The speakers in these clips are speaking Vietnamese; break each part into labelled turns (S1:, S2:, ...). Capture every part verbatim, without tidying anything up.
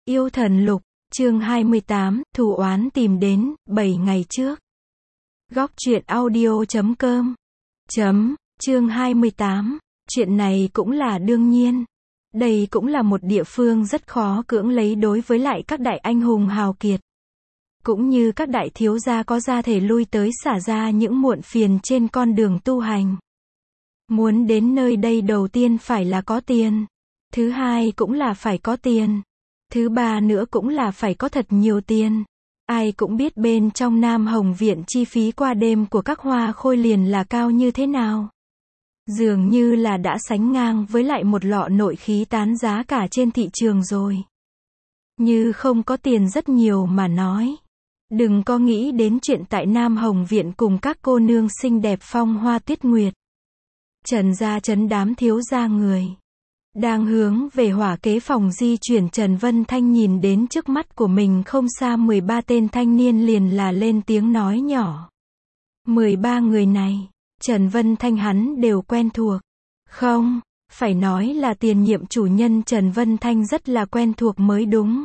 S1: Yêu thần lục, chương hai mươi tám, thù oán tìm đến, bảy ngày trước. Góc truyện audio chấm com. Chấm, chương hai mươi tám, chuyện này cũng là đương nhiên. Đây cũng là một địa phương rất khó cưỡng lấy đối với lại các đại anh hùng hào kiệt. Cũng như các đại thiếu gia có gia thể lui tới xả ra những muộn phiền trên con đường tu hành. Muốn đến nơi đây đầu tiên phải là có tiền. Thứ hai cũng là phải có tiền. Thứ ba nữa cũng là phải có thật nhiều tiền. Ai cũng biết bên trong Nam Hồng Viện chi phí qua đêm của các hoa khôi liền là cao như thế nào. Dường như là đã sánh ngang với lại một lọ nội khí tán giá cả trên thị trường rồi. Như không có tiền rất nhiều mà nói. Đừng có nghĩ đến chuyện tại Nam Hồng Viện cùng các cô nương xinh đẹp phong hoa tuyết nguyệt. Trần gia trấn đám thiếu gia người. Đang hướng về hỏa kế phòng di chuyển, Trần Vân Thanh nhìn đến trước mắt của mình không xa mười ba tên thanh niên liền là lên tiếng nói nhỏ. mười ba người này, Trần Vân Thanh hắn đều quen thuộc. Không, phải nói là tiền nhiệm chủ nhân Trần Vân Thanh rất là quen thuộc mới đúng.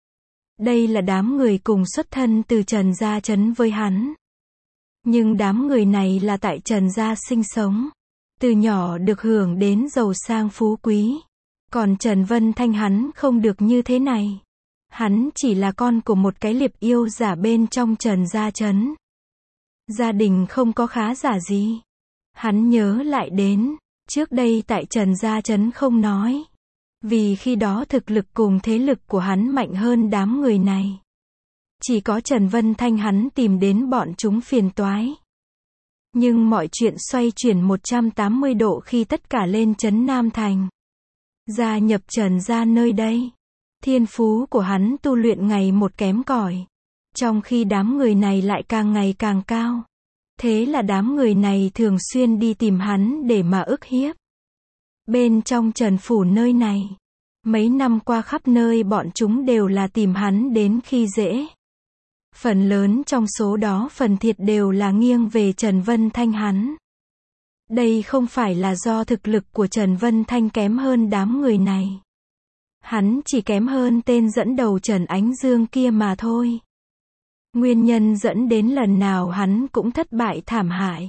S1: Đây là đám người cùng xuất thân từ Trần gia trấn với hắn. Nhưng đám người này là tại Trần gia sinh sống. Từ nhỏ được hưởng đến giàu sang phú quý. Còn Trần Vân Thanh hắn không được như thế này. Hắn chỉ là con của một cái liệp yêu giả bên trong Trần gia trấn. Gia đình không có khá giả gì. Hắn nhớ lại đến, trước đây tại Trần gia trấn không nói. Vì khi đó thực lực cùng thế lực của hắn mạnh hơn đám người này. Chỉ có Trần Vân Thanh hắn tìm đến bọn chúng phiền toái. Nhưng mọi chuyện xoay chuyển một trăm tám mươi độ khi tất cả lên trấn Nam Thành. Gia nhập Trần gia nơi đây. Thiên phú của hắn tu luyện ngày một kém cỏi. Trong khi đám người này lại càng ngày càng cao. Thế là đám người này thường xuyên đi tìm hắn để mà ức hiếp. Bên trong Trần phủ nơi này. Mấy năm qua khắp nơi bọn chúng đều là tìm hắn đến khi dễ. Phần lớn trong số đó phần thiệt đều là nghiêng về Trần Vân Thanh hắn. Đây không phải là do thực lực của Trần Vân Thanh kém hơn đám người này. Hắn chỉ kém hơn tên dẫn đầu Trần Ánh Dương kia mà thôi. Nguyên nhân dẫn đến lần nào hắn cũng thất bại thảm hại.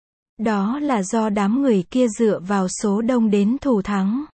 S1: Đó là do đám người kia dựa vào số đông đến thủ thắng.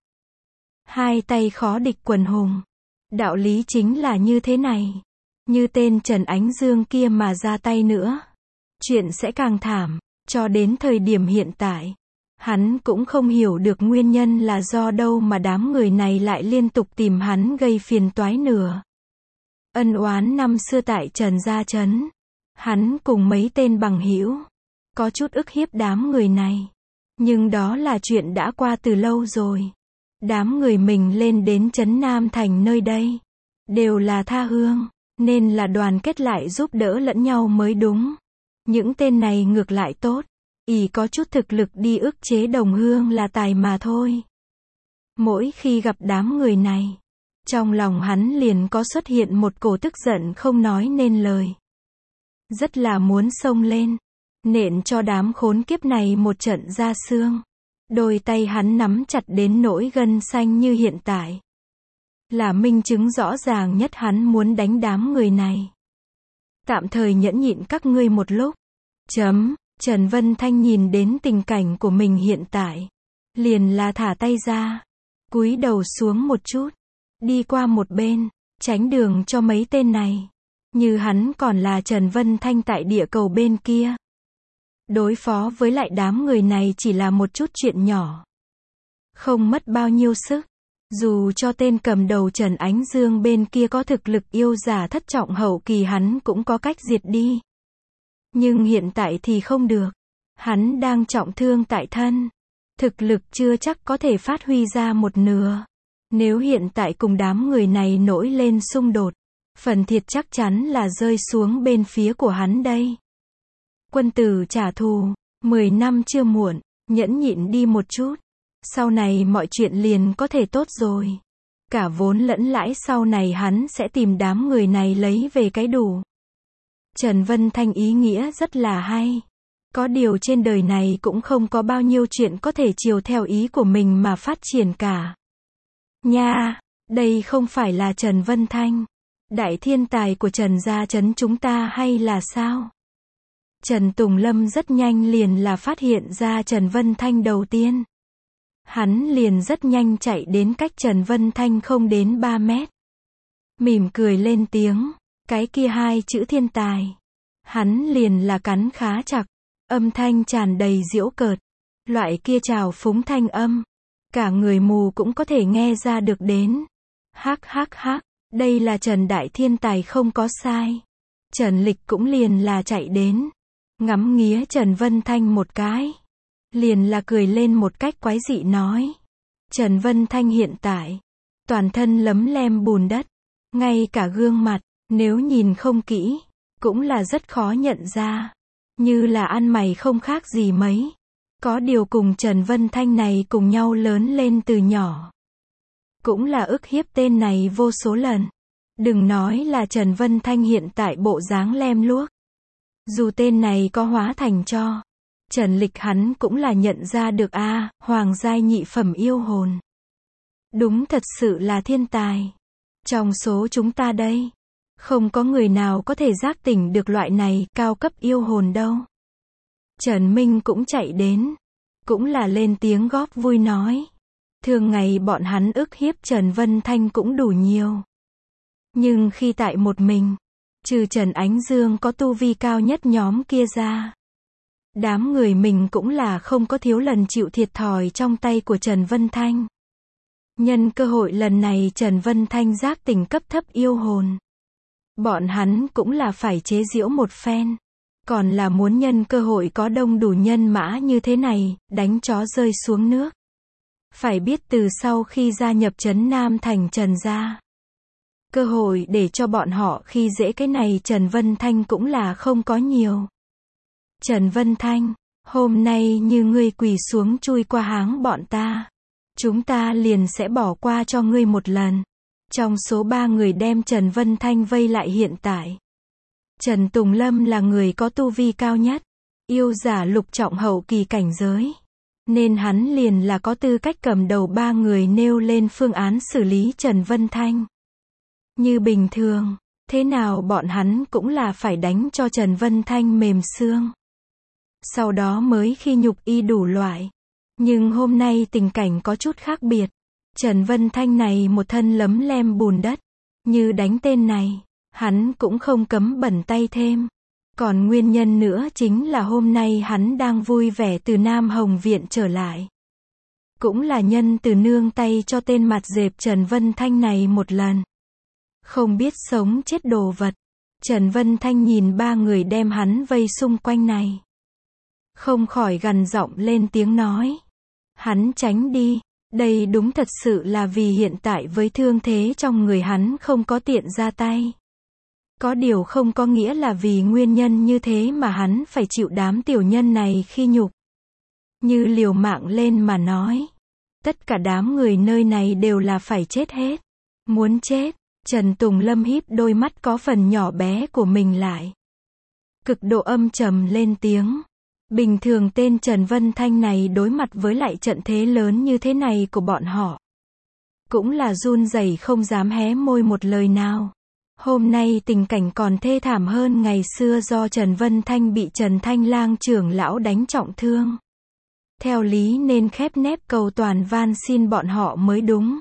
S1: Hai tay khó địch quần hùng. Đạo lý chính là như thế này. Như tên Trần Ánh Dương kia mà ra tay nữa. Chuyện sẽ càng thảm. Cho đến thời điểm hiện tại. Hắn cũng không hiểu được nguyên nhân là do đâu mà đám người này lại liên tục tìm hắn gây phiền toái nữa. Ân oán năm xưa tại Trần gia trấn. Hắn cùng mấy tên bằng hữu có chút ức hiếp đám người này. Nhưng đó là chuyện đã qua từ lâu rồi. Đám người mình lên đến trấn Nam Thành nơi đây. Đều là tha hương. Nên là đoàn kết lại giúp đỡ lẫn nhau mới đúng. Những tên này ngược lại tốt. Ỷ có chút thực lực đi ức chế đồng hương là tài mà thôi. Mỗi khi gặp đám người này. Trong lòng hắn liền có xuất hiện một cổ tức giận không nói nên lời. Rất là muốn xông lên. Nện cho đám khốn kiếp này một trận ra xương. Đôi tay hắn nắm chặt đến nỗi gân xanh như hiện tại. Là minh chứng rõ ràng nhất hắn muốn đánh đám người này. Tạm thời nhẫn nhịn các ngươi một lúc. Chấm, Trần Vân Thanh nhìn đến tình cảnh của mình hiện tại. Liền là thả tay ra. Cúi đầu xuống một chút. Đi qua một bên. Tránh đường cho mấy tên này. Như hắn còn là Trần Vân Thanh tại địa cầu bên kia. Đối phó với lại đám người này chỉ là một chút chuyện nhỏ. Không mất bao nhiêu sức. Dù cho tên cầm đầu Trần Ánh Dương bên kia có thực lực yêu giả thất trọng hậu kỳ hắn cũng có cách diệt đi. Nhưng hiện tại thì không được. Hắn đang trọng thương tại thân. Thực lực chưa chắc có thể phát huy ra một nửa. Nếu hiện tại cùng đám người này nổi lên xung đột, phần thiệt chắc chắn là rơi xuống bên phía của hắn đây. Quân tử trả thù, mười năm chưa muộn, nhẫn nhịn đi một chút. Sau này mọi chuyện liền có thể tốt rồi. Cả vốn lẫn lãi sau này hắn sẽ tìm đám người này lấy về cái đủ. Trần Vân Thanh ý nghĩa rất là hay. Có điều trên đời này cũng không có bao nhiêu chuyện có thể chiều theo ý của mình mà phát triển cả. Nha, Đây không phải là Trần Vân Thanh, đại thiên tài của Trần gia trấn chúng ta hay là sao? Trần Tùng Lâm rất nhanh liền là phát hiện ra Trần Vân Thanh đầu tiên. Hắn liền rất nhanh chạy đến cách Trần Vân Thanh không đến ba mét. Mỉm cười lên tiếng, cái kia hai chữ thiên tài. Hắn liền là cắn khá chặt, âm thanh tràn đầy giễu cợt. Loại kia trào phúng thanh âm, cả người mù cũng có thể nghe ra được đến. Hắc hắc hắc, đây là Trần đại thiên tài không có sai. Trần Lịch cũng liền là chạy đến, ngắm nghía Trần Vân Thanh một cái. Liền là cười lên một cách quái dị nói. Trần Vân Thanh hiện tại, toàn thân lấm lem bùn đất. Ngay cả gương mặt, nếu nhìn không kỹ, cũng là rất khó nhận ra. Như là ăn mày không khác gì mấy. Có điều cùng Trần Vân Thanh này cùng nhau lớn lên từ nhỏ. Cũng là ức hiếp tên này vô số lần. Đừng nói là Trần Vân Thanh hiện tại bộ dáng lem luốc. Dù tên này có hóa thành cho Trần Lịch, hắn cũng là nhận ra được a, à, hoàng giai nhị phẩm yêu hồn. Đúng thật sự là thiên tài. Trong số chúng ta đây, không có người nào có thể giác tỉnh được loại này cao cấp yêu hồn đâu. Trần Minh cũng chạy đến, cũng là lên tiếng góp vui nói. Thường ngày bọn hắn ức hiếp Trần Vân Thanh cũng đủ nhiều. Nhưng khi tại một mình, trừ Trần Ánh Dương có tu vi cao nhất nhóm kia ra, đám người mình cũng là không có thiếu lần chịu thiệt thòi trong tay của Trần Vân Thanh. Nhân cơ hội lần này Trần Vân Thanh giác tỉnh cấp thấp yêu hồn, bọn hắn cũng là phải chế giễu một phen. Còn là muốn nhân cơ hội có đông đủ nhân mã như thế này, đánh chó rơi xuống nước. Phải biết từ sau khi gia nhập trấn Nam thành Trần gia, cơ hội để cho bọn họ khi dễ cái này Trần Vân Thanh cũng là không có nhiều. Trần Vân Thanh, hôm nay như ngươi quỳ xuống chui qua háng bọn ta, chúng ta liền sẽ bỏ qua cho ngươi một lần. Trong số ba người đem Trần Vân Thanh vây lại hiện tại, Trần Tùng Lâm là người có tu vi cao nhất, yêu giả lục trọng hậu kỳ cảnh giới. Nên hắn liền là có tư cách cầm đầu ba người nêu lên phương án xử lý Trần Vân Thanh. Như bình thường, thế nào bọn hắn cũng là phải đánh cho Trần Vân Thanh mềm xương. Sau đó mới khi nhục y đủ loại. Nhưng hôm nay tình cảnh có chút khác biệt. Trần Vân Thanh này một thân lấm lem bùn đất. Như đánh tên này, hắn cũng không cấm bẩn tay thêm. Còn nguyên nhân nữa chính là hôm nay hắn đang vui vẻ từ Nam Hồng Viện trở lại. Cũng là nhân từ nương tay cho tên mặt dẹp Trần Vân Thanh này một lần. Không biết sống chết đồ vật. Trần Vân Thanh nhìn ba người đem hắn vây xung quanh này, không khỏi gằn giọng lên tiếng nói. Hắn tránh đi. Đây đúng thật sự là vì hiện tại với thương thế trong người hắn không có tiện ra tay. Có điều không có nghĩa là vì nguyên nhân như thế mà hắn phải chịu đám tiểu nhân này khi nhục. Như liều mạng lên mà nói. Tất cả đám người nơi này đều là phải chết hết. Muốn chết. Trần Tùng Lâm híp đôi mắt có phần nhỏ bé của mình lại. Cực độ âm trầm lên tiếng. Bình thường tên Trần Vân Thanh này đối mặt với lại trận thế lớn như thế này của bọn họ, cũng là run rẩy không dám hé môi một lời nào. Hôm nay tình cảnh còn thê thảm hơn ngày xưa do Trần Vân Thanh bị Trần Thanh Lang trưởng lão đánh trọng thương. Theo lý nên khép nép cầu toàn van xin bọn họ mới đúng.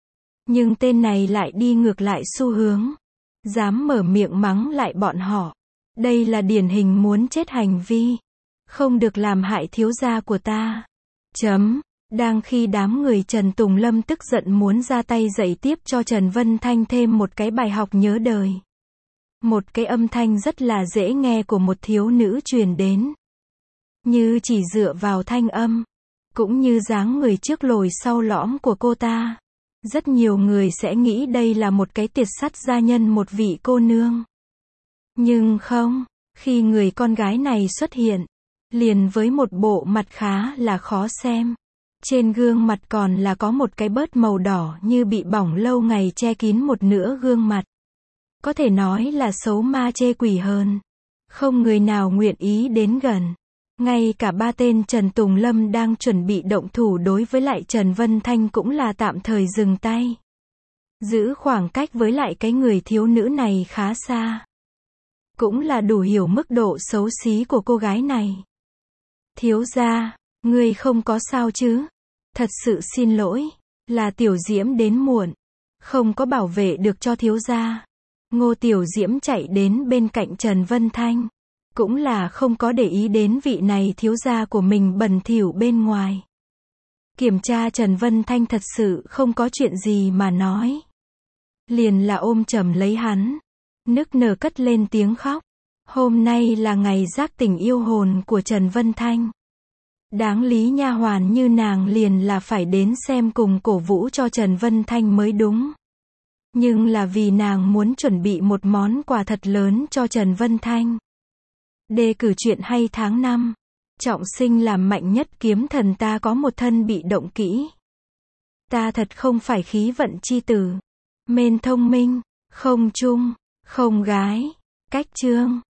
S1: Nhưng tên này lại đi ngược lại xu hướng. Dám mở miệng mắng lại bọn họ. Đây là điển hình muốn chết hành vi. Không được làm hại thiếu gia của ta. Chấm. Đang khi đám người Trần Tùng Lâm tức giận muốn ra tay dạy tiếp cho Trần Vân Thanh thêm một cái bài học nhớ đời. Một cái âm thanh rất là dễ nghe của một thiếu nữ truyền đến. Như chỉ dựa vào thanh âm, cũng như dáng người trước lồi sau lõm của cô ta, rất nhiều người sẽ nghĩ đây là một cái tiệt sắt gia nhân một vị cô nương. Nhưng không, khi người con gái này xuất hiện, liền với một bộ mặt khá là khó xem. Trên gương mặt còn là có một cái bớt màu đỏ như bị bỏng lâu ngày che kín một nửa gương mặt. Có thể nói là xấu ma chê quỷ hơn. Không người nào nguyện ý đến gần. Ngay cả ba tên Trần Tùng Lâm đang chuẩn bị động thủ đối với lại Trần Vân Thanh cũng là tạm thời dừng tay. Giữ khoảng cách với lại cái người thiếu nữ này khá xa. Cũng là đủ hiểu mức độ xấu xí của cô gái này. Thiếu gia, ngươi không có sao chứ? Thật sự xin lỗi, là Tiểu Diễm đến muộn, không có bảo vệ được cho thiếu gia. Ngô Tiểu Diễm chạy đến bên cạnh Trần Vân Thanh, cũng là không có để ý đến vị này thiếu gia của mình bẩn thỉu bên ngoài. Kiểm tra Trần Vân Thanh thật sự không có chuyện gì mà nói. Liền là ôm chầm lấy hắn, nức nở cất lên tiếng khóc. Hôm nay là ngày giác tỉnh yêu hồn của Trần Vân Thanh. Đáng lý nha hoàn như nàng liền là phải đến xem cùng cổ vũ cho Trần Vân Thanh mới đúng. Nhưng là vì nàng muốn chuẩn bị một món quà thật lớn cho Trần Vân Thanh. Đề cử truyện hay tháng năm. Trọng sinh làm mạnh nhất kiếm thần ta có một thân bị động kỹ. Ta thật không phải khí vận chi tử. Mên thông minh, không trung, không gái. Cách chương.